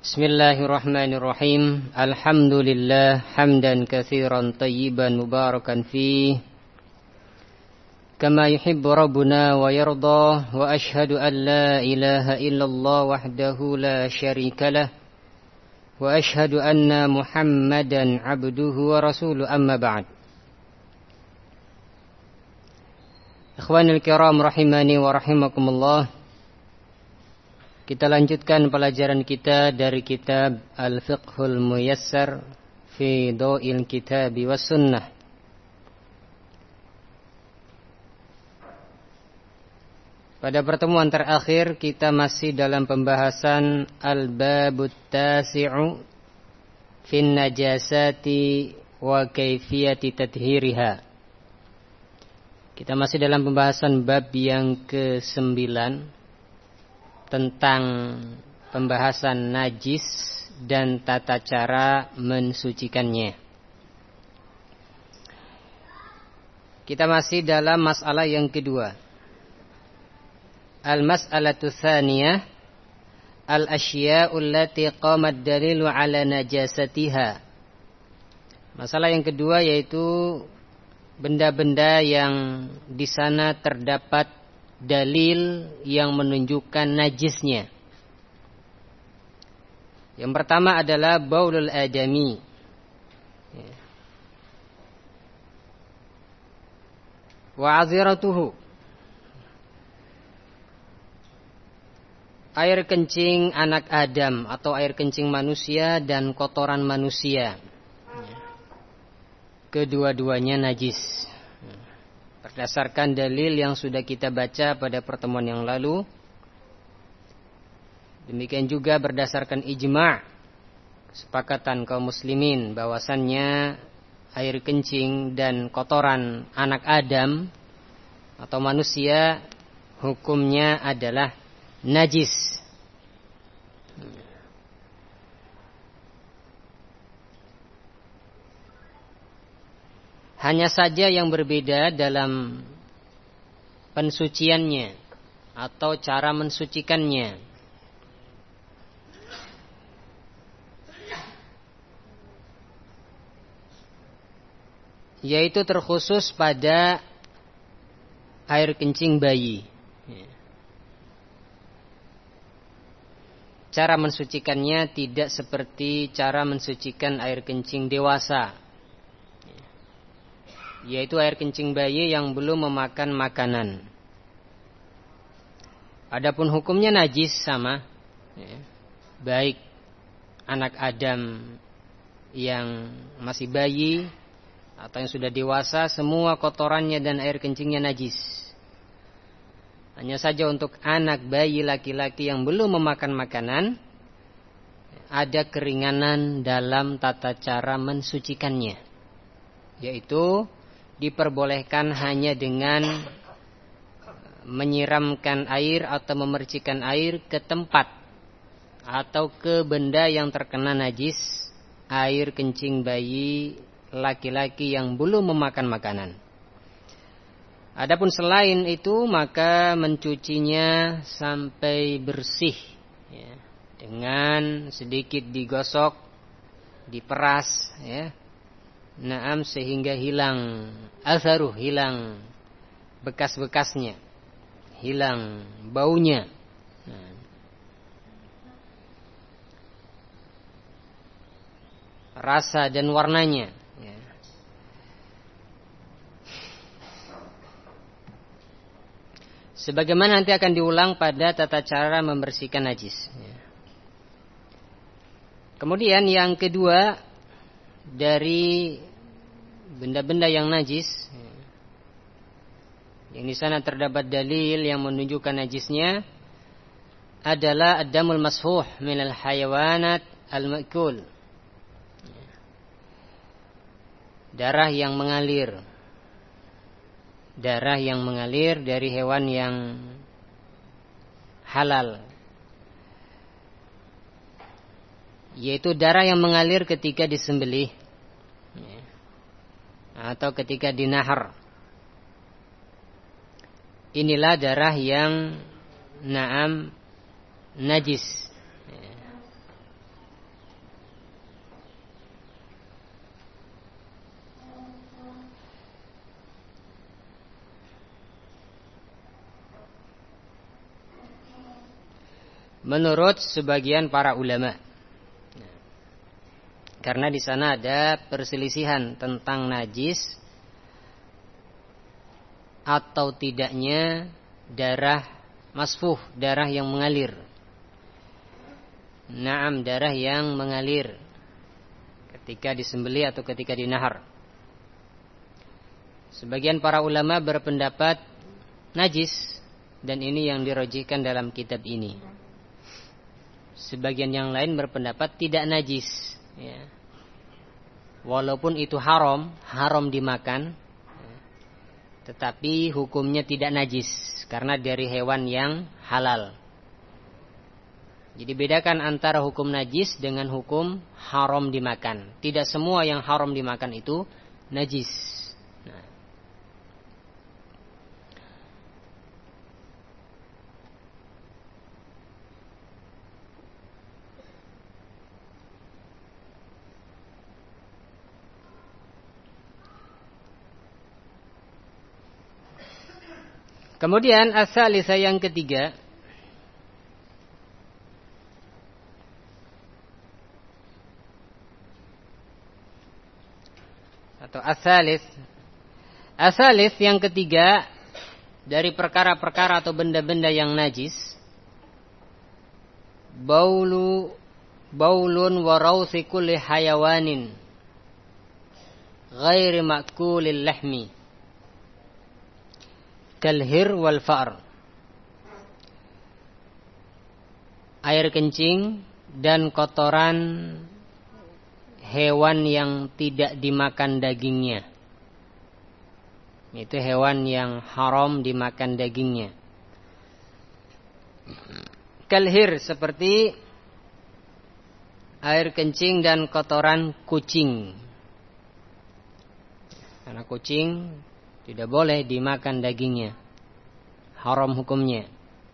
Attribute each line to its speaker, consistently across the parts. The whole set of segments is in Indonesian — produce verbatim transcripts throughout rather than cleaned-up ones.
Speaker 1: Bismillahirrahmanirrahim. Alhamdulillah hamdan katsiran tayyiban mubarakan fih kama yuhibbu rabbuna wa yarda, wa ashhadu an la ilaha illallah wahdahu la syarikalah, wa ashhadu anna Muhammadan abduhu wa rasuluhu, amma ba'd. Ikhwanul kiram rahimani wa rahimakumullah. Kita lanjutkan pelajaran kita dari kitab Al-Fiqhul Muyassar fi Dhaw'il Kitabi was Sunnah. Pada pertemuan terakhir kita masih dalam pembahasan Al-Babut Tasi'u fin Najasati wa Kaifiyati Tathhiriha. Kita masih dalam pembahasan bab yang kesembilan tentang pembahasan najis dan tata cara mensucikannya. Kita masih dalam masalah yang kedua. Al-mas'alatu tsaniyah al-asya'u allati qamat dalilu ala najasatiha. Masalah yang kedua yaitu benda-benda yang di sana terdapat dalil yang menunjukkan najisnya. Yang pertama adalah baulul adami. Wa aziratuhu. Air kencing anak Adam atau air kencing manusia dan kotoran manusia. Kedua-duanya najis. Berdasarkan dalil yang sudah kita baca pada pertemuan yang lalu. Demikian juga berdasarkan ijma' kesepakatan kaum muslimin bahwasannya air kencing dan kotoran anak Adam atau manusia hukumnya adalah najis. Hanya saja yang berbeda dalam pensuciannya atau cara mensucikannya. Yaitu terkhusus pada air kencing bayi. Cara mensucikannya tidak seperti cara mensucikan air kencing dewasa, yaitu air kencing bayi yang belum memakan makanan. Adapun hukumnya najis sama, ya, baik anak Adam yang masih bayi atau yang sudah dewasa, semua kotorannya dan air kencingnya najis. Hanya saja untuk anak bayi laki-laki yang belum memakan makanan, ada keringanan dalam tata cara mensucikannya, yaitu diperbolehkan hanya dengan menyiramkan air atau memercikan air ke tempat atau ke benda yang terkena najis air kencing bayi laki-laki yang belum memakan makanan. Adapun selain itu maka mencucinya sampai bersih, ya, dengan sedikit digosok, diperas, ya. Naam, sehingga hilang atharuh, hilang bekas-bekasnya, hilang baunya. Nah, rasa dan warnanya, ya. Sebagaimana nanti akan diulang pada tata cara membersihkan najis, ya. Kemudian yang kedua dari benda-benda yang najis, yang di sana terdapat dalil yang menunjukkan najisnya, adalah ad-damul masfuh minal hayawanat al-ma'kul, darah yang mengalir, darah yang mengalir dari hewan yang halal, yaitu darah yang mengalir ketika disembelih atau ketika dinahar. Inilah darah yang naam najis. menurut sebagian para ulama. Karena di sana ada perselisihan tentang najis atau tidaknya darah masfuh, darah yang mengalir. Naam, darah yang mengalir ketika disembelih atau ketika dinahar. Sebagian para ulama berpendapat najis, dan ini yang dirojihkan dalam kitab ini. Sebagian yang lain berpendapat tidak najis, ya. Walaupun itu haram, haram dimakan, tetapi hukumnya tidak najis karena dari hewan yang halal. Jadi bedakan antara hukum najis dengan hukum haram dimakan. Tidak semua yang haram dimakan itu najis. Nah. Kemudian as-salisah yang ketiga, atau asalis, asalis yang ketiga dari perkara-perkara atau benda-benda yang najis, baulu baulun wa rausi kulli hayawanin ghairi ma'kulil lahmi kalhir wal fa'r. Air kencing dan kotoran hewan yang tidak dimakan dagingnya. Itu hewan yang haram dimakan dagingnya. Kalhir, seperti air kencing dan kotoran kucing. Karena kucing tidak boleh dimakan dagingnya, haram hukumnya.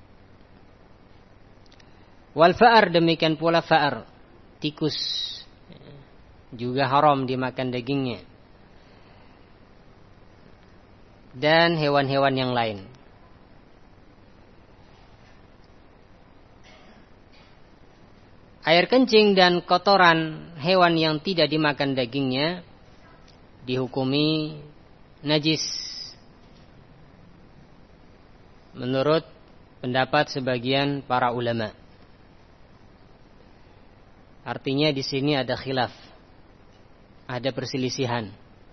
Speaker 1: Wal fa'r, demikian pula fa'r, tikus, juga haram dimakan dagingnya. Dan hewan-hewan yang lain. Air kencing dan kotoran hewan yang tidak dimakan dagingnya dihukumi najis menurut pendapat sebagian para ulama. Artinya di sini ada khilaf, ada perselisihan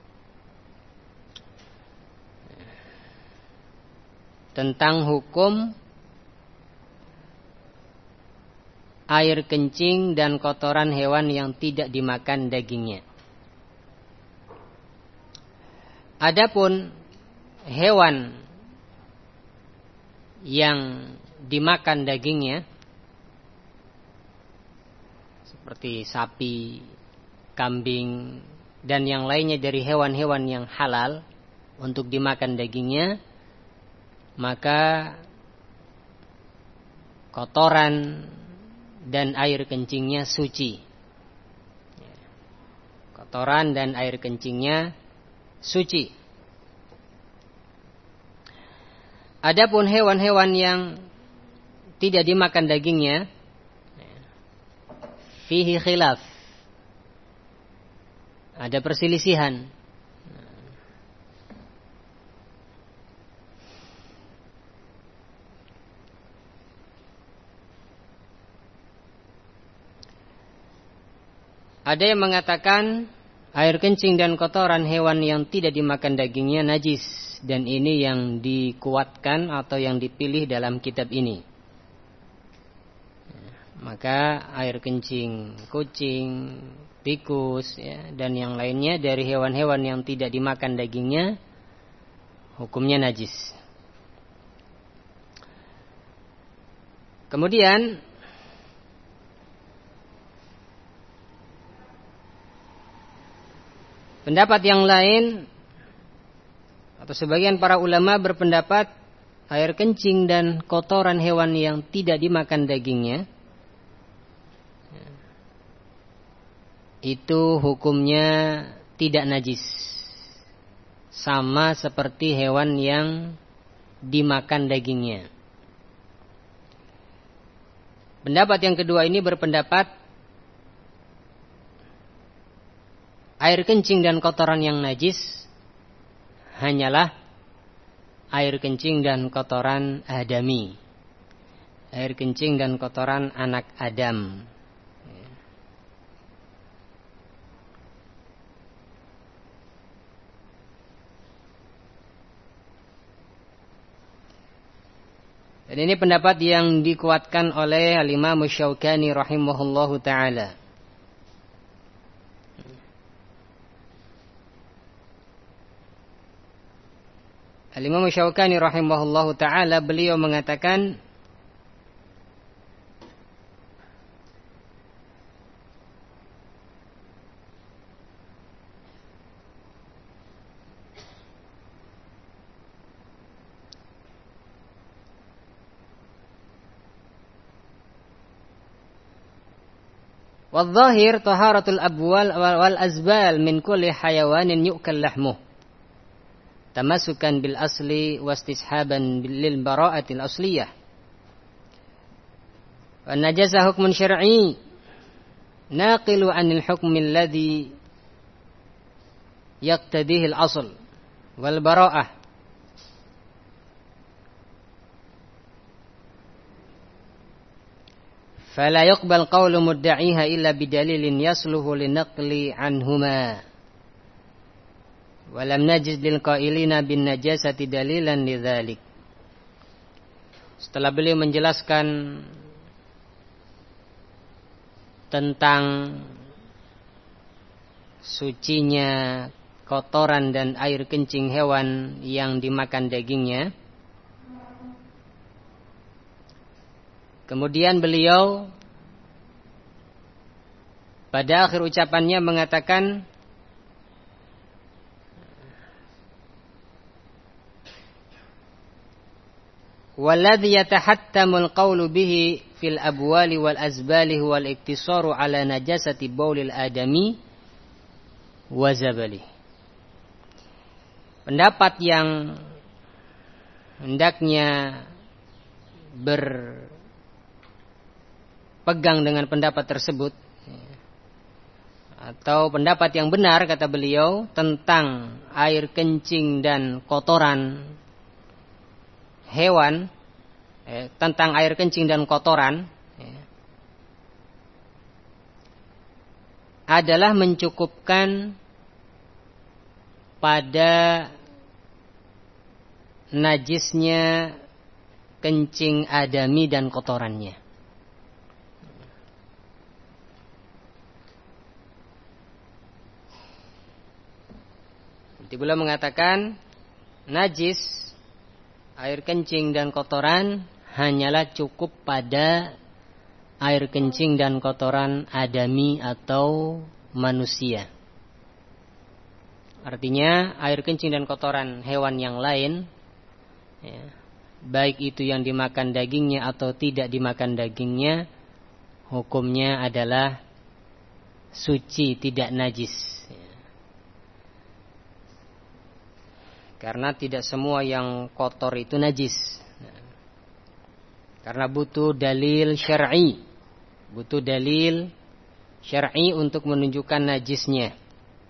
Speaker 1: tentang hukum air kencing dan kotoran hewan yang tidak dimakan dagingnya. Adapun hewan yang dimakan dagingnya seperti sapi, kambing, dan yang lainnya dari hewan-hewan yang halal untuk dimakan dagingnya, maka kotoran dan air kencingnya suci. Kotoran dan air kencingnya suci. Adapun hewan-hewan yang tidak dimakan dagingnya, fihi khilaf, ada perselisihan. Ada yang mengatakan air kencing dan kotoran hewan yang tidak dimakan dagingnya najis, dan ini yang dikuatkan atau yang dipilih dalam kitab ini. Maka air kencing kucing, tikus, ya, dan yang lainnya dari hewan-hewan yang tidak dimakan dagingnya hukumnya najis. Kemudian pendapat yang lain atau sebagian para ulama berpendapat air kencing dan kotoran hewan yang tidak dimakan dagingnya itu hukumnya tidak najis, sama seperti hewan yang dimakan dagingnya. Pendapat yang kedua ini berpendapat air kencing dan kotoran yang najis hanyalah air kencing dan kotoran adami. Air kencing dan kotoran anak Adam. Dan ini pendapat yang dikuatkan oleh Al-Imam Syaukani rahimahullahu ta'ala. Al-Imam Syaukani rahimahullahu ta'ala beliau mengatakan Wal-zahir taharatul abwal wal azbal min kulli hayawanin yu'kal lahmuh. Tamasukan bil asli wastishaban lil bara'atil asliyah. Wan najasa hukmun syar'i naqilu 'anil hukmi alladhi yaqtadihi al-asl wal bara'ah. فلا يقبل قول مدعيها إلا بدليل يصلح لنقل عنهما ولم نجد للقائلين بالنجاسة دليلا لذلك. Setelah beliau menjelaskan tentang sucinya kotoran dan air kencing hewan yang dimakan dagingnya, kemudian beliau pada akhir ucapannya mengatakan walladhi yatahattamul qawlu bihi fil abwali wal azbali wal iktisaru ala najasati baulil adami wa zabali. Pendapat yang hendaknya ber pegang dengan pendapat tersebut, atau pendapat yang benar kata beliau tentang air kencing dan kotoran hewan, eh, tentang air kencing dan kotoran eh, adalah mencukupkan pada najisnya kencing adami dan kotorannya. Beliau mengatakan najis air kencing dan kotoran hanyalah cukup pada air kencing dan kotoran adami atau manusia. Artinya air kencing dan kotoran hewan yang lain, ya, baik itu yang dimakan dagingnya atau tidak dimakan dagingnya, hukumnya adalah suci, tidak najis. Karena tidak semua yang kotor itu najis. Karena butuh dalil syar'i. Butuh dalil syar'i untuk menunjukkan najisnya.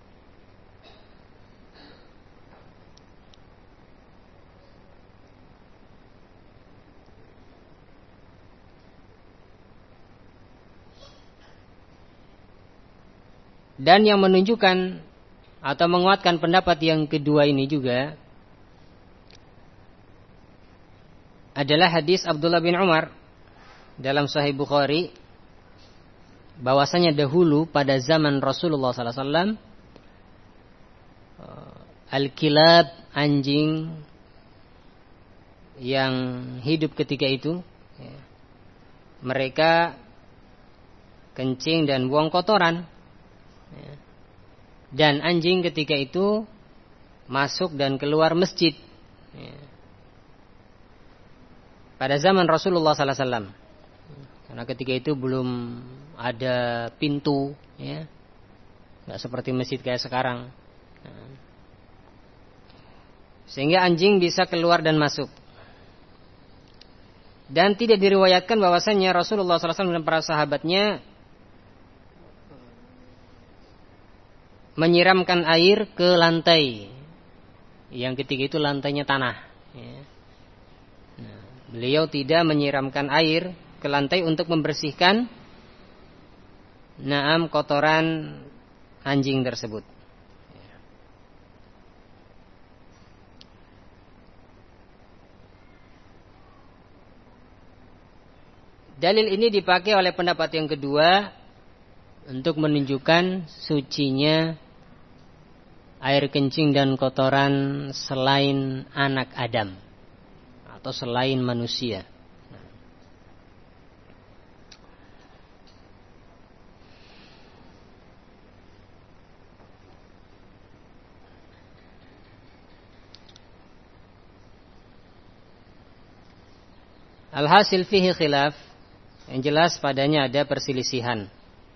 Speaker 1: Dan yang menunjukkan atau menguatkan pendapat yang kedua ini juga adalah hadis Abdullah bin Umar dalam Sahih Bukhari, bahwasanya dahulu pada zaman Rasulullah sallallahu alaihi wasallam al-kilab, anjing yang hidup ketika itu, mereka kencing dan buang kotoran. Dan anjing ketika itu masuk dan keluar masjid pada zaman Rasulullah sallallahu alaihi wasallam. Karena ketika itu belum ada pintu, ya, nggak seperti masjid kayak sekarang. Sehingga anjing bisa keluar dan masuk. Dan tidak diriwayatkan bahwasanya Rasulullah sallallahu alaihi wasallam dan para sahabatnya menyiramkan air ke lantai. Yang ketiga itu lantainya tanah. Nah, beliau tidak menyiramkan air ke lantai untuk membersihkan naam kotoran anjing tersebut. Dalil ini dipakai oleh pendapat yang kedua untuk menunjukkan sucinya air kencing dan kotoran selain anak Adam atau selain manusia. Alhasil fihi khilaf, yang jelas padanya ada perselisihan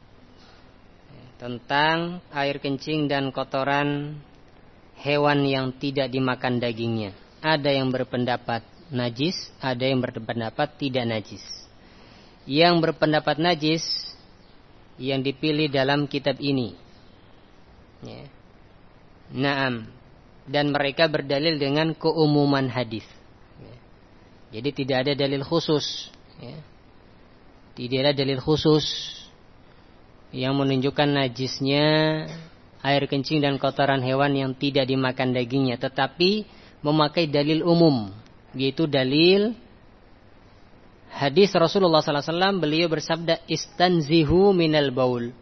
Speaker 1: tentang air kencing dan kotoran hewan yang tidak dimakan dagingnya. Ada yang berpendapat najis, ada yang berpendapat tidak najis. Yang berpendapat najis yang dipilih dalam kitab ini, ya. Naam. Dan mereka berdalil dengan keumuman hadis. Ya. Jadi tidak ada dalil khusus, ya. Tidak ada dalil khusus yang menunjukkan najisnya air kencing dan kotoran hewan yang tidak dimakan dagingnya, tetapi memakai dalil umum, yaitu dalil hadis Rasulullah sallallahu alaihi wasallam. Beliau bersabda, istanzihu minal baul,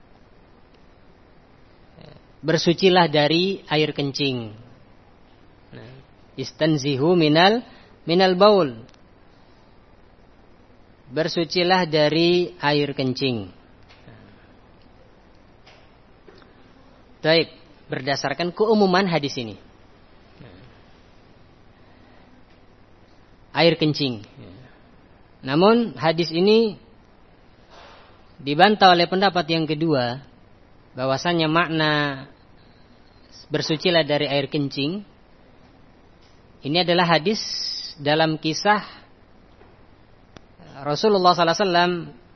Speaker 1: bersucilah dari air kencing. Nah, istanzihu minal minal baul, bersucilah dari air kencing. Baik, berdasarkan keumuman hadis ini. Air kencing. Namun hadis ini dibantah oleh pendapat yang kedua, bahwasannya makna bersucilah dari air kencing ini adalah hadis dalam kisah Rasulullah sallallahu alaihi wasallam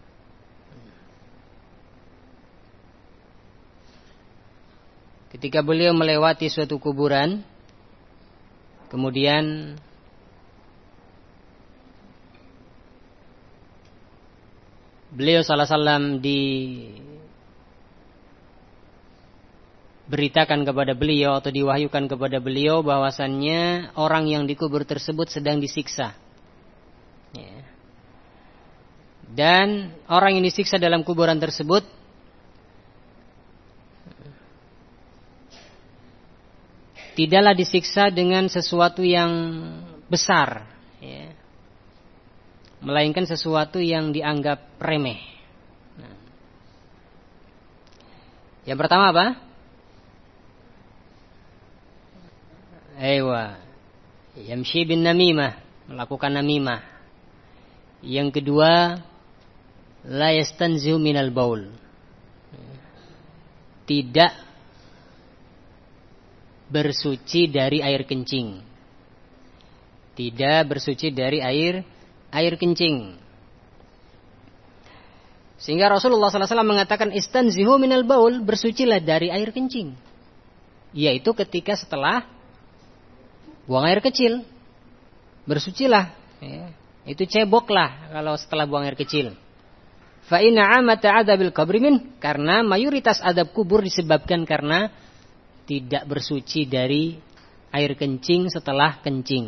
Speaker 1: ketika beliau melewati suatu kuburan, kemudian beliau sallallahu alaihi wasallam diberitakan kepada beliau atau diwahyukan kepada beliau bahwasannya orang yang dikubur tersebut sedang disiksa. Ya. Dan orang yang disiksa dalam kuburan tersebut tidaklah disiksa dengan sesuatu yang besar, ya, melainkan sesuatu yang dianggap remeh. Nah. Yang pertama apa? Aywa, yamshi bin namimah, melakukan namimah. Yang kedua, la yastanzihu minal baul, tidak bersuci dari air kencing. Tidak bersuci dari air air kencing. Sehingga Rasulullah sallallahu alaihi wasallam mengatakan istanzihu minal baul, bersucilah dari air kencing. Yaitu ketika setelah buang air kecil, bersucilah. Ya, itu ceboklah kalau setelah buang air kecil. Fa inna amata adabil qabri min, karena mayoritas adab kubur disebabkan karena tidak bersuci dari air kencing setelah kencing.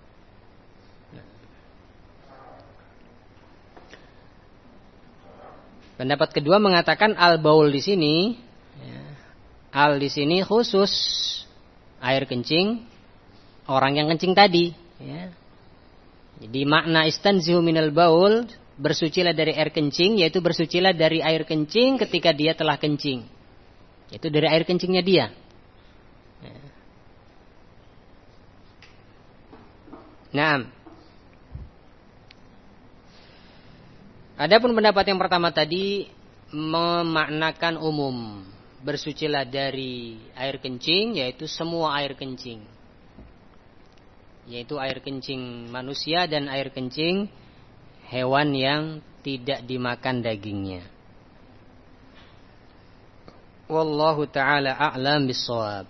Speaker 1: Pendapat kedua mengatakan al-baul di sini, ya, al di sini khusus air kencing orang yang kencing tadi. Ya. Jadi makna istanzihu minal baul, bersucilah dari air kencing, yaitu bersucilah dari air kencing ketika dia telah kencing, yaitu dari air kencingnya dia. Ya. Nah, adapun pendapat yang pertama tadi memaknakan umum, bersucilah dari air kencing, yaitu semua air kencing, yaitu air kencing manusia dan air kencing hewan yang tidak dimakan dagingnya. Wallahu ta'ala a'lam bis-shawab.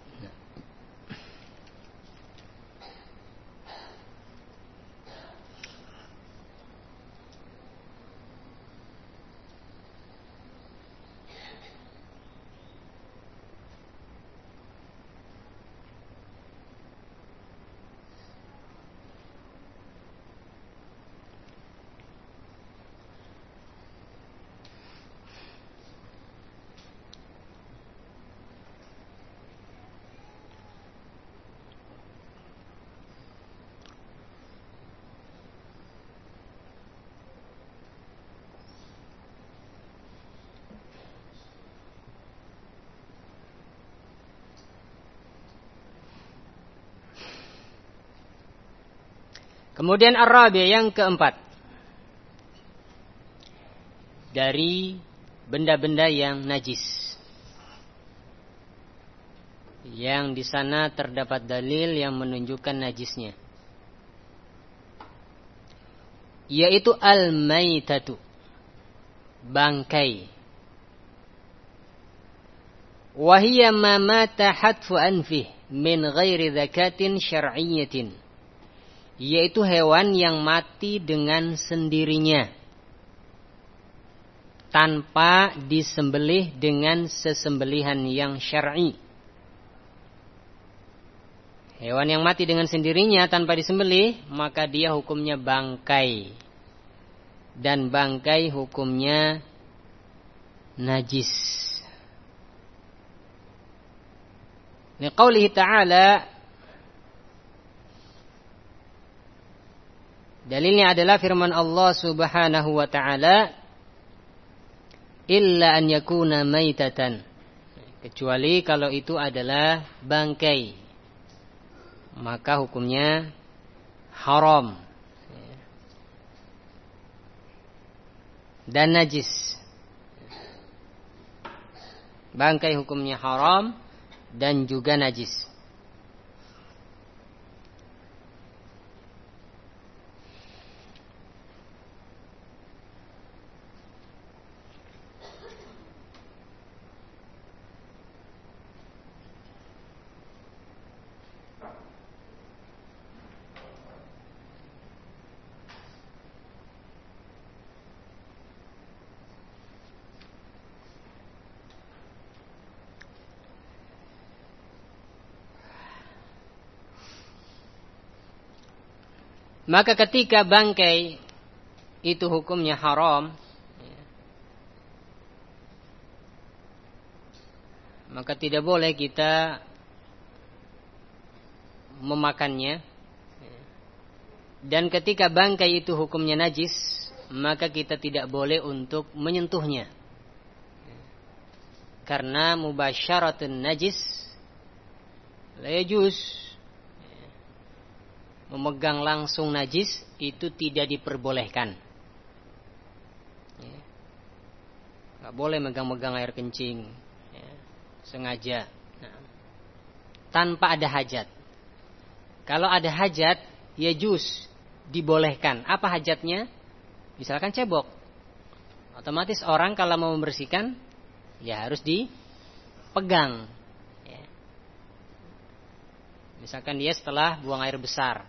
Speaker 1: Kemudian ar-rabi' yang keempat, dari benda-benda yang najis, yang di sana terdapat dalil yang menunjukkan najisnya, yaitu al-maitatu, bangkai. Wa hiya ma mata hatfu anfih min ghairi dzakatin syar'iyyatin, yaitu hewan yang mati dengan sendirinya tanpa disembelih dengan sesembelihan yang syar'i. Hewan yang mati dengan sendirinya tanpa disembelih, maka dia hukumnya bangkai, dan bangkai hukumnya najis. Liqaulihi ta'ala, dalilnya adalah firman Allah Subhanahu wa ta'ala, illa an yakuna maitatan, kecuali kalau itu adalah bangkai, maka hukumnya haram dan najis. Bangkai hukumnya haram dan juga najis. Maka ketika bangkai itu hukumnya haram, maka tidak boleh kita memakannya. Dan ketika bangkai itu hukumnya najis, maka kita tidak boleh untuk menyentuhnya, karena mubasyaratun najis la yajuz. Memegang langsung najis itu tidak diperbolehkan. Gak boleh megang-megang air kencing ya, sengaja, nah, tanpa ada hajat. Kalau ada hajat, ya juz, dibolehkan. Apa hajatnya? Misalkan cebok, otomatis orang kalau mau membersihkan, ya harus dipegang ya. Misalkan dia setelah buang air besar,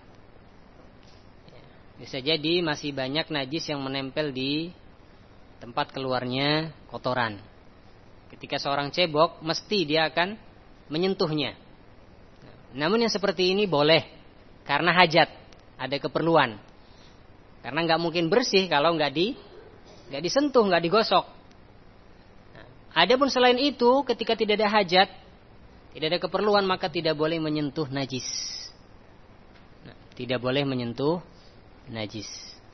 Speaker 1: bisa jadi masih banyak najis yang menempel di tempat keluarnya kotoran. Ketika seorang cebok, mesti dia akan menyentuhnya. Namun yang seperti ini boleh, karena hajat, ada keperluan. Karena nggak mungkin bersih kalau nggak di, nggak disentuh, nggak digosok. Nah, adapun selain itu, ketika tidak ada hajat, tidak ada keperluan, maka tidak boleh menyentuh najis. Nah, tidak boleh menyentuh najis.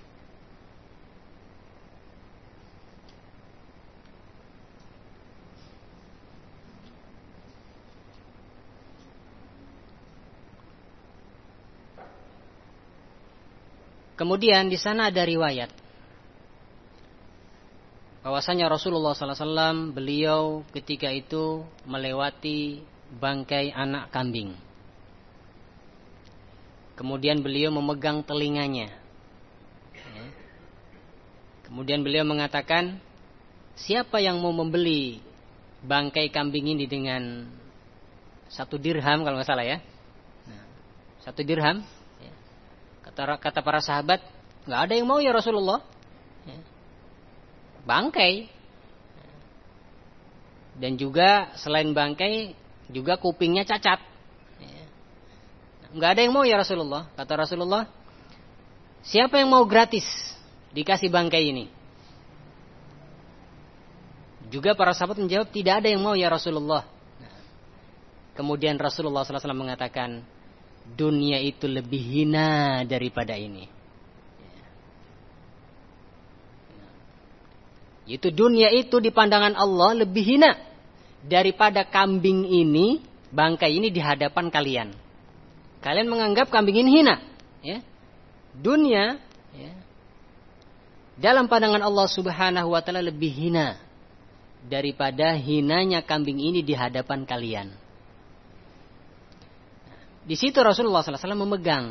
Speaker 1: Kemudian di sana ada riwayat bahwasanya Rasulullah sallallahu alaihi wasallam beliau ketika itu melewati bangkai anak kambing. Kemudian beliau memegang telinganya. Kemudian beliau mengatakan, siapa yang mau membeli bangkai kambing ini dengan satu dirham kalau nggak salah ya, nah, satu dirham, ya. kata kata para sahabat, nggak ada yang mau ya Rasulullah, ya. Bangkai, dan juga selain bangkai juga kupingnya cacat, ya. Nggak ada yang mau ya Rasulullah. Kata Rasulullah, siapa yang mau gratis dikasih bangkai ini? Juga para sahabat menjawab, tidak ada yang mau ya Rasulullah. Nah, kemudian Rasulullah shallallahu alaihi wasallam mengatakan, dunia itu lebih hina daripada ini. Itu dunia itu di pandangan Allah lebih hina daripada kambing ini, bangkai ini di hadapan kalian. Kalian menganggap kambing ini hina, ya. Dunia, ya, dalam pandangan Allah Subhanahu wa taala lebih hina daripada hinanya kambing ini di hadapan kalian. Di situ Rasulullah shallallahu alaihi wasallam memegang.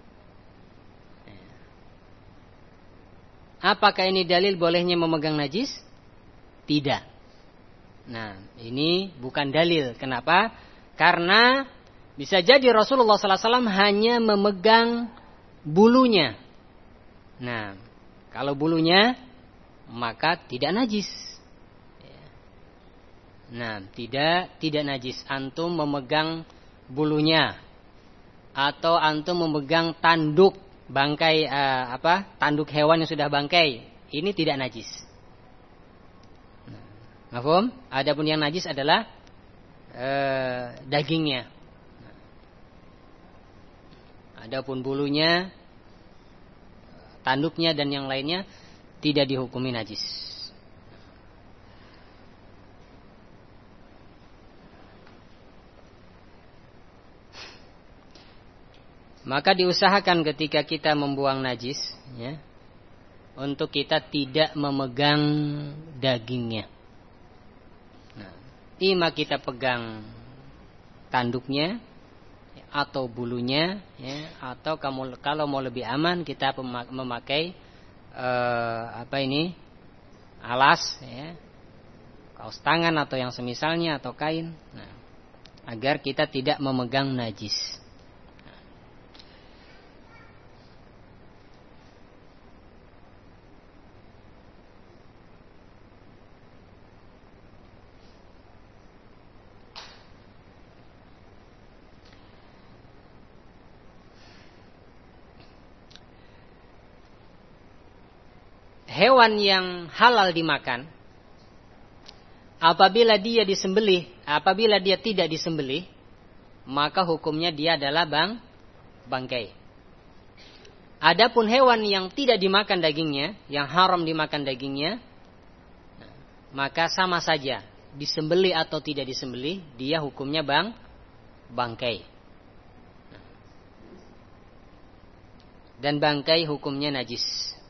Speaker 1: Apakah ini dalil bolehnya memegang najis? Tidak. Nah, ini bukan dalil. Kenapa? Karena bisa jadi Rasulullah shallallahu alaihi wasallam hanya memegang bulunya. Nah, kalau bulunya maka tidak najis. Nah, tidak tidak najis. Antum memegang bulunya atau antum memegang tanduk bangkai uh, apa? Tanduk hewan yang sudah bangkai, ini tidak najis. Nah, mafhum? Adapun yang najis adalah uh, dagingnya. Nah, adapun bulunya, tanduknya dan yang lainnya tidak dihukumi najis. Maka diusahakan ketika kita membuang najis, ya, untuk kita tidak memegang dagingnya. Nah, ima kita pegang tanduknya atau bulunya, ya, atau kamu kalau mau lebih aman kita memakai eh, apa ini alas, ya, kaos tangan atau yang semisalnya atau kain, nah, agar kita tidak memegang najis. Hewan yang halal dimakan, apabila dia disembelih, apabila dia tidak disembelih, maka hukumnya dia adalah bang, bangkai. Adapun hewan yang tidak dimakan dagingnya, yang haram dimakan dagingnya, maka sama saja, disembelih atau tidak disembelih, dia hukumnya bang, bangkai. Dan bangkai hukumnya najis.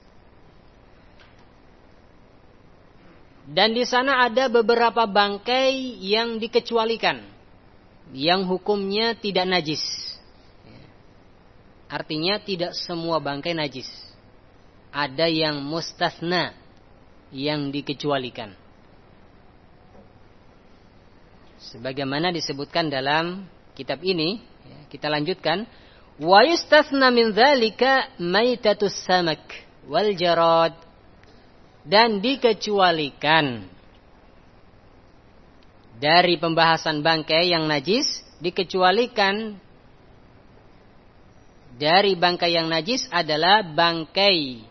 Speaker 1: Dan di sana ada beberapa bangkai yang dikecualikan, yang hukumnya tidak najis. Artinya tidak semua bangkai najis. Ada yang mustathna, yang dikecualikan. Sebagaimana disebutkan dalam kitab ini, kita lanjutkan. Wa yustathna min dzalika maitatus samak wal jarad. Dan dikecualikan dari pembahasan bangkai yang najis, dikecualikan dari bangkai yang najis adalah bangkai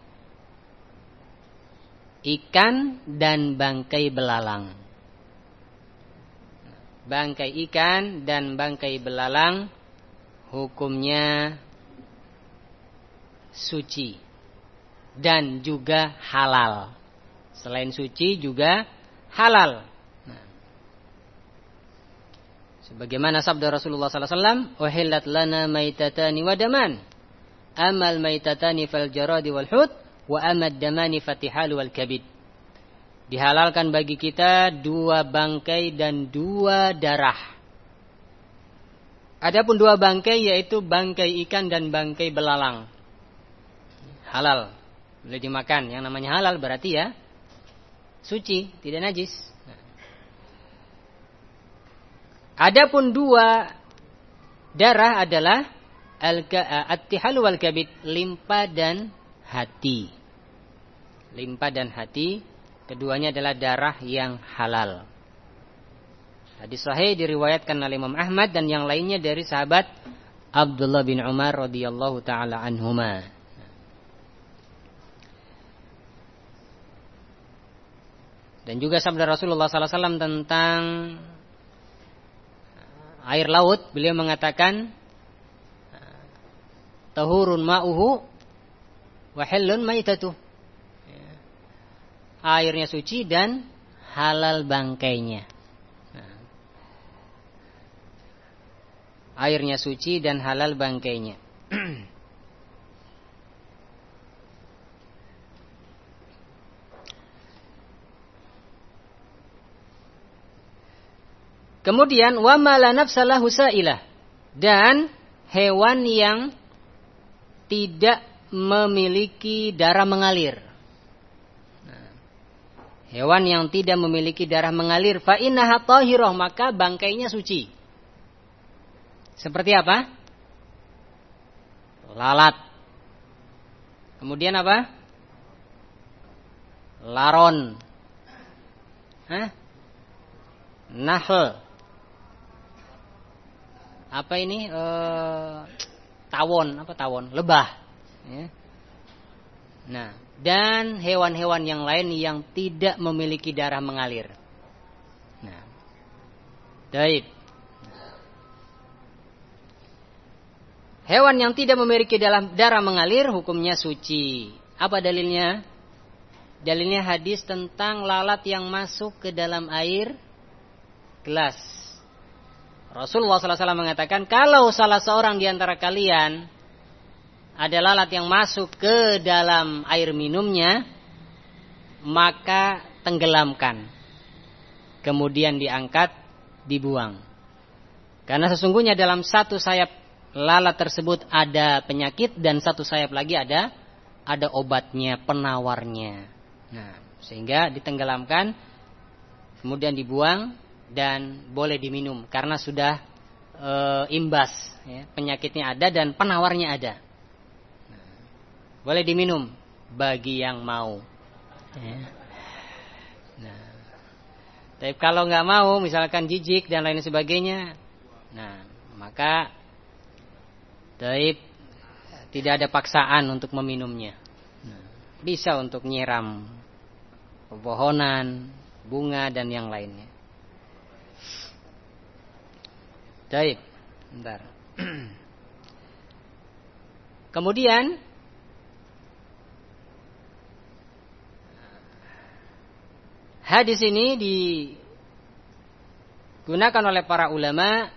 Speaker 1: ikan dan bangkai belalang. Bangkai ikan dan bangkai belalang hukumnya suci dan juga halal. Selain suci juga halal. Nah, sebagaimana sabda Rasulullah sallallahu alaihi wasallam, "Uhillat lana maitatani wa daman. Amal maitatani fal jaradi wal hut, wa amad damani fatihal wal kabid." Dihalalkan bagi kita dua bangkai dan dua darah. Adapun dua bangkai yaitu bangkai ikan dan bangkai belalang. Halal. boleh dimakan. Yang namanya halal berarti ya suci, tidak najis. Nah. Adapun dua darah adalah at-tihal wal kabid, limpa dan hati. Limpa dan hati, keduanya adalah darah yang halal. Hadis sahih diriwayatkan oleh Imam Ahmad dan yang lainnya dari sahabat Abdullah bin Umar radhiyallahu taala anhuma. Dan juga sabda Rasulullah sallallahu alaihi wasallam tentang air laut, beliau mengatakan tahurun ma'uhu wa halun maitatuh. Airnya suci dan halal bangkainya. Airnya suci dan halal bangkainya. Kemudian wa ma la nafsa lahu sa'ilah, dan hewan yang tidak memiliki darah mengalir. Nah, hewan yang tidak memiliki darah mengalir fa innaha tahirah, maka bangkainya suci. Seperti apa? Lalat. Kemudian apa? Laron. Hah? Nahl. Apa ini? E, tawon. Apa tawon? Lebah. Ya. Nah, dan hewan-hewan yang lain yang tidak memiliki darah mengalir. Nah, baik. Hewan yang tidak memiliki darah mengalir hukumnya suci. Apa dalilnya? Dalilnya hadis tentang lalat yang masuk ke dalam air gelas. Rasulullah sallallahu alaihi wasallam mengatakan, kalau salah seorang di antara kalian ada lalat yang masuk ke dalam air minumnya, maka tenggelamkan. Kemudian diangkat, dibuang. Karena sesungguhnya dalam satu sayap lalat tersebut ada penyakit dan satu sayap lagi ada ada obatnya, penawarnya. Nah, sehingga ditenggelamkan, kemudian dibuang dan boleh diminum karena sudah e, imbas, ya, penyakitnya ada dan penawarnya ada. Nah, boleh diminum bagi yang mau. Ya. Nah, tapi kalau nggak mau, misalkan jijik dan lain sebagainya, nah maka Taib, tidak ada paksaan untuk meminumnya. Nah, bisa untuk nyiram pepohonan, bunga dan yang lainnya. Taib, bentar. Kemudian hadis ini digunakan oleh para ulama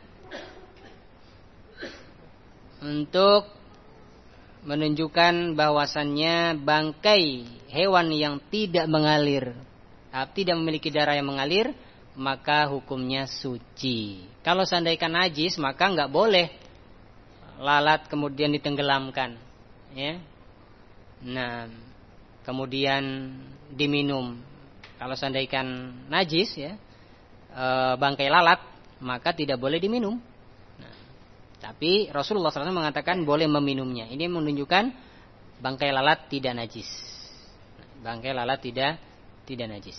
Speaker 1: untuk menunjukkan bahwasannya bangkai hewan yang tidak mengalir, tidak memiliki darah yang mengalir, maka hukumnya suci. Kalau seandainya najis, maka nggak boleh lalat kemudian ditenggelamkan, ya. Nah, kemudian diminum. Kalau seandainya najis, ya, bangkai lalat, maka tidak boleh diminum. Tapi Rasulullah shallallahu alaihi wasallam mengatakan boleh meminumnya. Ini menunjukkan bangkai lalat tidak najis. Bangkai lalat tidak tidak najis.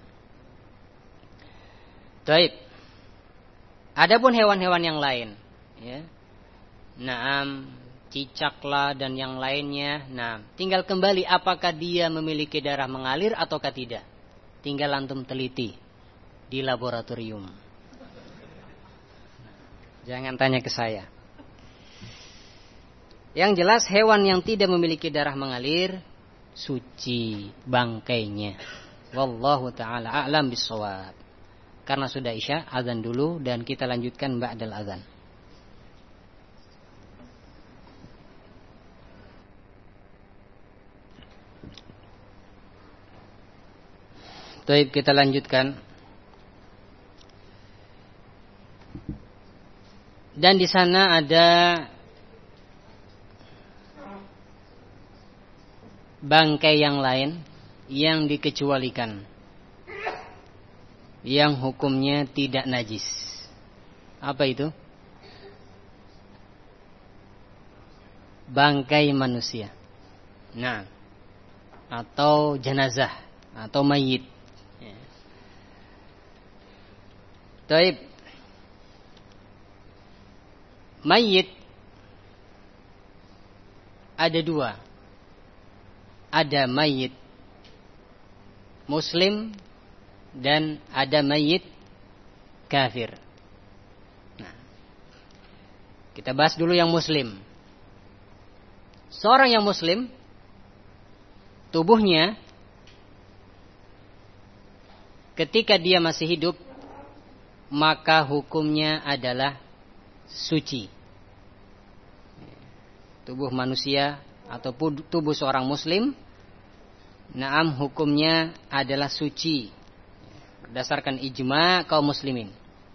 Speaker 1: Baik. Adapun hewan-hewan yang lain, ya. Naam, cicaklah dan yang lainnya. Nah, tinggal kembali apakah dia memiliki darah mengalir ataukah tidak. Tinggal antum teliti di laboratorium. Jangan tanya ke saya. Yang jelas hewan yang tidak memiliki darah mengalir suci bangkainya. Wallahu taala a'lam bissawab. Karena sudah isya, azan dulu dan kita lanjutkan ba'dal azan. Baik, kita lanjutkan. Dan di sana ada bangkai yang lain yang dikecualikan, yang hukumnya tidak najis. Apa itu? Bangkai manusia. Nah, atau jenazah atau mayit. Ya. Taib. Mayit ada dua. Ada mayit muslim dan ada mayit kafir. Nah, kita bahas dulu yang muslim. Seorang yang muslim, tubuhnya ketika dia masih hidup, maka hukumnya adalah suci. Tubuh manusia atau tubuh seorang muslim, naam, hukumnya adalah suci berdasarkan ijma kaum muslimin.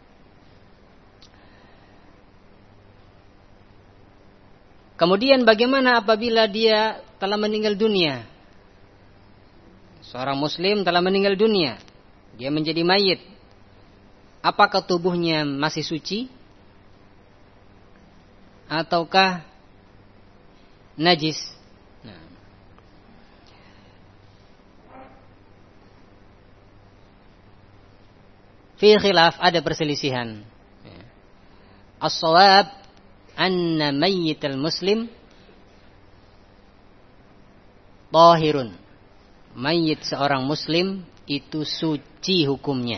Speaker 1: Kemudian bagaimana apabila dia telah meninggal dunia? Seorang muslim telah meninggal dunia, dia menjadi mayit. Apakah tubuhnya masih suci ataukah najis? Nah. Fi khilaf, ada perselisihan. As-shawab anna mayyital muslim tahirun. Mayit seorang muslim itu suci hukumnya.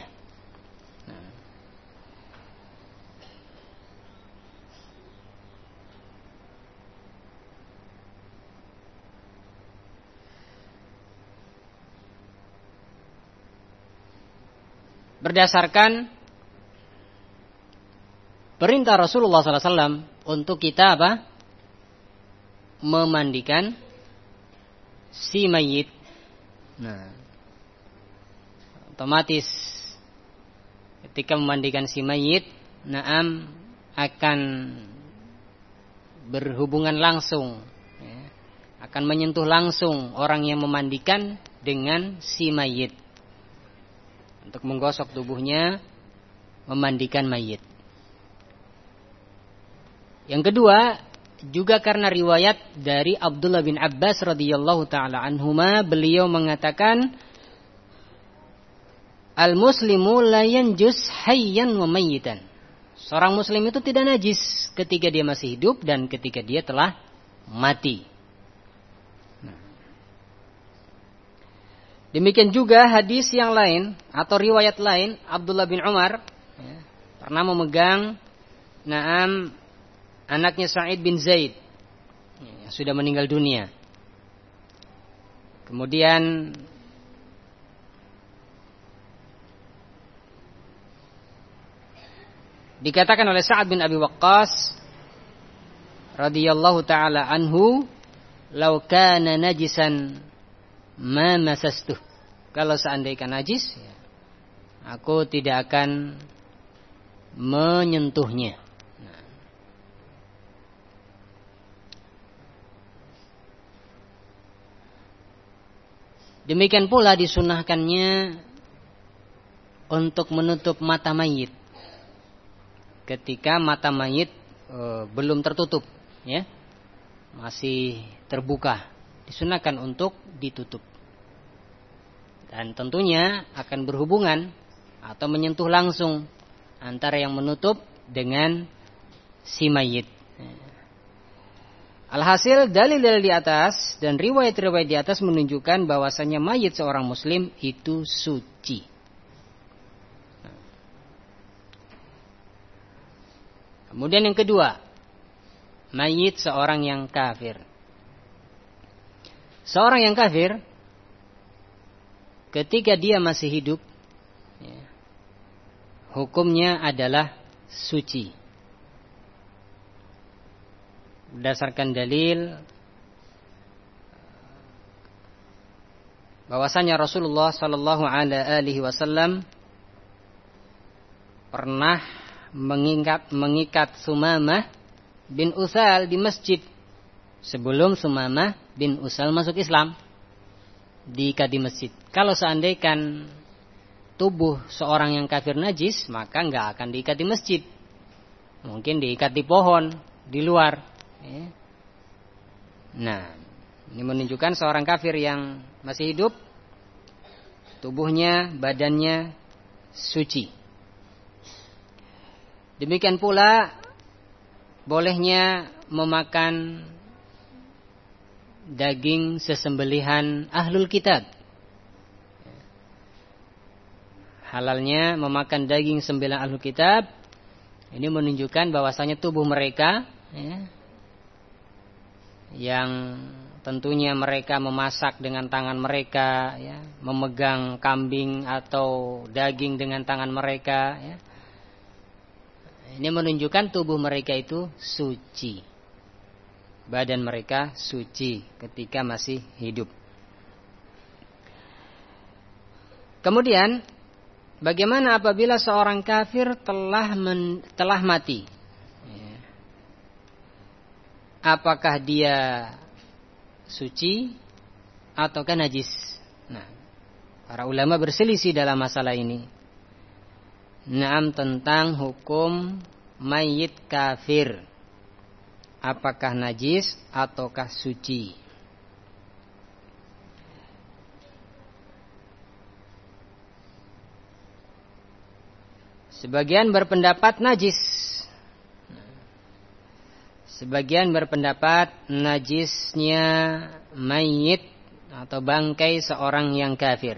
Speaker 1: Berdasarkan perintah Rasulullah sallallahu alaihi wasallam untuk kita apa? Memandikan si mayit. Nah, otomatis ketika memandikan si mayit, naam, akan berhubungan langsung, ya, akan menyentuh langsung orang yang memandikan dengan si mayit. Untuk menggosok tubuhnya, memandikan mayit. Yang kedua, juga karena riwayat dari Abdullah bin Abbas radhiyallahu taala anhuma, beliau mengatakan, al-muslimu la yanjus hayyan wa mayyitan. Seorang muslim itu tidak najis ketika dia masih hidup dan ketika dia telah mati. Demikian juga hadis yang lain atau riwayat lain, Abdullah bin Umar ya, pernah memegang naam anaknya Sa'id bin Zaid yang sudah meninggal dunia. Kemudian dikatakan oleh Sa'ad bin Abi Waqqas radhiyallahu taala anhu, "Lau kana najisan ma masastuh." Kalau seandainya najis, ya, aku tidak akan menyentuhnya. Nah. Demikian pula disunahkannya untuk menutup mata mayit ketika mata mayit e, belum tertutup, ya, masih terbuka, disunahkan untuk ditutup. Dan tentunya akan berhubungan atau menyentuh langsung antara yang menutup dengan si mayit. Alhasil dalil-dalil di atas dan riwayat-riwayat di atas menunjukkan bahwasanya mayit seorang muslim itu suci. Kemudian yang kedua, mayit seorang yang kafir. Seorang yang kafir ketika dia masih hidup, ya, hukumnya adalah suci. Berdasarkan dalil bahwasanya Rasulullah sallallahu alaihi wasallam pernah mengikat mengikat Sumamah bin Utsal di masjid sebelum Sumamah bin Utsal masuk Islam. diikat di masjid. Kalau seandainya tubuh seorang yang kafir najis, maka nggak akan diikat di masjid. Mungkin diikat di pohon, di luar. Nah, ini menunjukkan seorang kafir yang masih hidup, tubuhnya, badannya suci. Demikian pula bolehnya memakan daging sesembelihan ahlul kitab. Halalnya memakan daging sembelihan ahlul kitab. Ini menunjukkan bahwasanya tubuh mereka ya, yang tentunya mereka memasak dengan tangan mereka, ya, memegang kambing atau daging dengan tangan mereka, ya. Ini menunjukkan tubuh mereka itu suci. Badan mereka suci ketika masih hidup. Kemudian, bagaimana apabila seorang kafir telah men, telah mati? Apakah dia suci ataukah najis? Nah, para ulama berselisih dalam masalah ini. Naam, tentang hukum mayit kafir. Apakah najis ataukah suci? Sebagian berpendapat najis. Sebagian berpendapat najisnya mayit atau bangkai seorang yang kafir.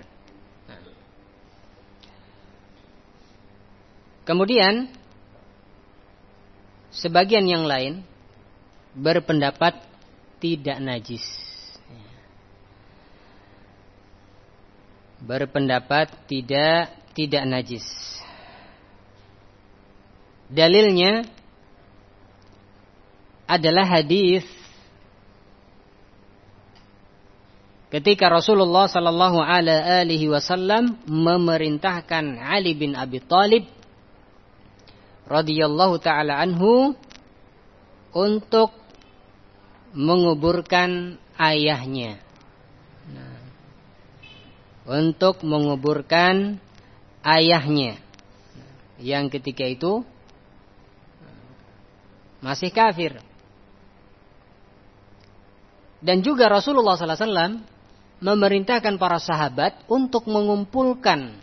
Speaker 1: Kemudian sebagian yang lain berpendapat tidak najis. Berpendapat tidak tidak najis. Dalilnya adalah hadis ketika Rasulullah sallallahu alaihi wasallam memerintahkan Ali bin Abi Thalib radhiyallahu taala anhu untuk menguburkan ayahnya. Nah, untuk menguburkan ayahnya yang ketika itu masih kafir. Dan juga Rasulullah sallallahu alaihi wasallam memerintahkan para sahabat untuk mengumpulkan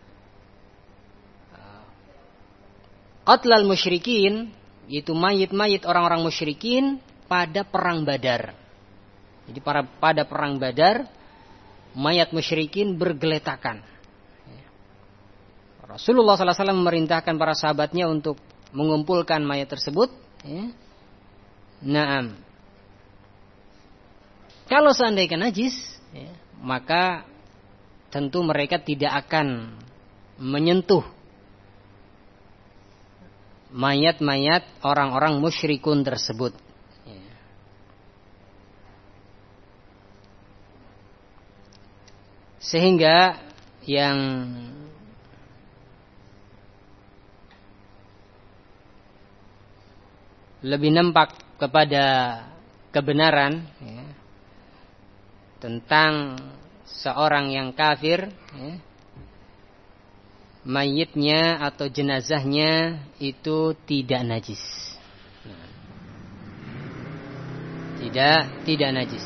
Speaker 1: qatlal musyrikin, yaitu mayit-mayit orang-orang musyrikin pada perang Badar. Jadi para pada perang Badar, mayat musyrikin bergeletakan. Rasulullah sallallahu alaihi wasallam memerintahkan para sahabatnya untuk mengumpulkan mayat tersebut. Ya. Naam. Kalau seandainya najis, ya, maka tentu mereka tidak akan menyentuh mayat-mayat orang-orang musyrikun tersebut. Ya. Sehingga yang lebih nampak kepada kebenaran, ya, tentang seorang yang kafir, ya, mayitnya atau jenazahnya itu tidak najis. Tidak, tidak najis.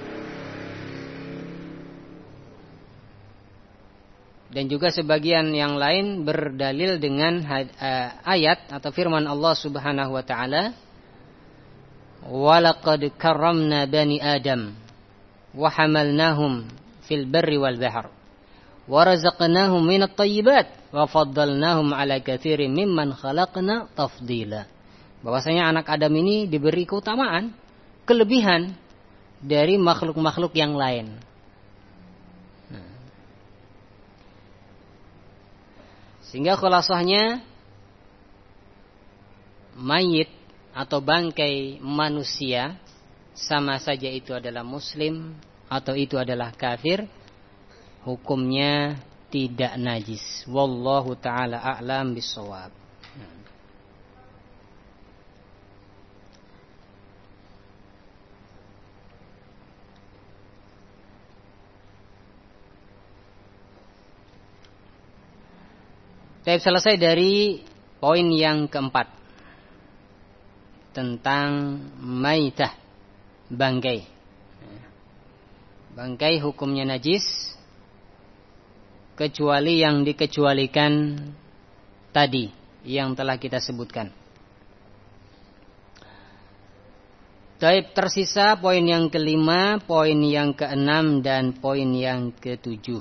Speaker 1: Dan juga sebagian yang lain berdalil dengan ayat atau firman Allah Subhanahu wa taala, "Walaqad karramna bani Adam wa hamalnahum fil barri wal bahr wa razaqnahum minat thayyibat wa faddalnahum ala katsirin mimman khalaqna tafdila." Bahwasanya anak Adam ini diberi keutamaan, kelebihan dari makhluk-makhluk yang lain. Sehingga khulasahnya mayit atau bangkai manusia sama saja itu adalah muslim atau itu adalah kafir, hukumnya tidak najis. Wallahu taala a'lam bissawab. Kita selesai dari poin yang keempat tentang maitah, bangkai. Bangkai hukumnya najis kecuali yang dikecualikan tadi yang telah kita sebutkan. Taib, tersisa poin yang kelima, poin yang keenam, dan poin yang ketujuh,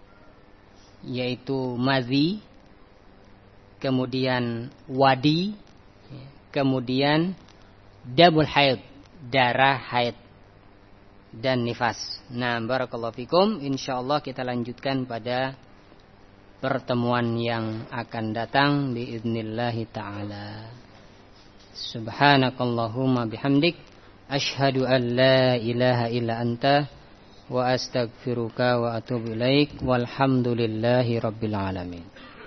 Speaker 1: yaitu madhi, kemudian wadi, kemudian damul haid, darah haid, dan nifas. Nah, barakallahu fikum. Insyaallah kita lanjutkan pada pertemuan yang akan datang biidznillah taala. Subhanakallahumma bihamdik, asyhadu an la ilaha illa anta, wa astaghfiruka wa atubu ilaik, walhamdulillahi rabbil alamin.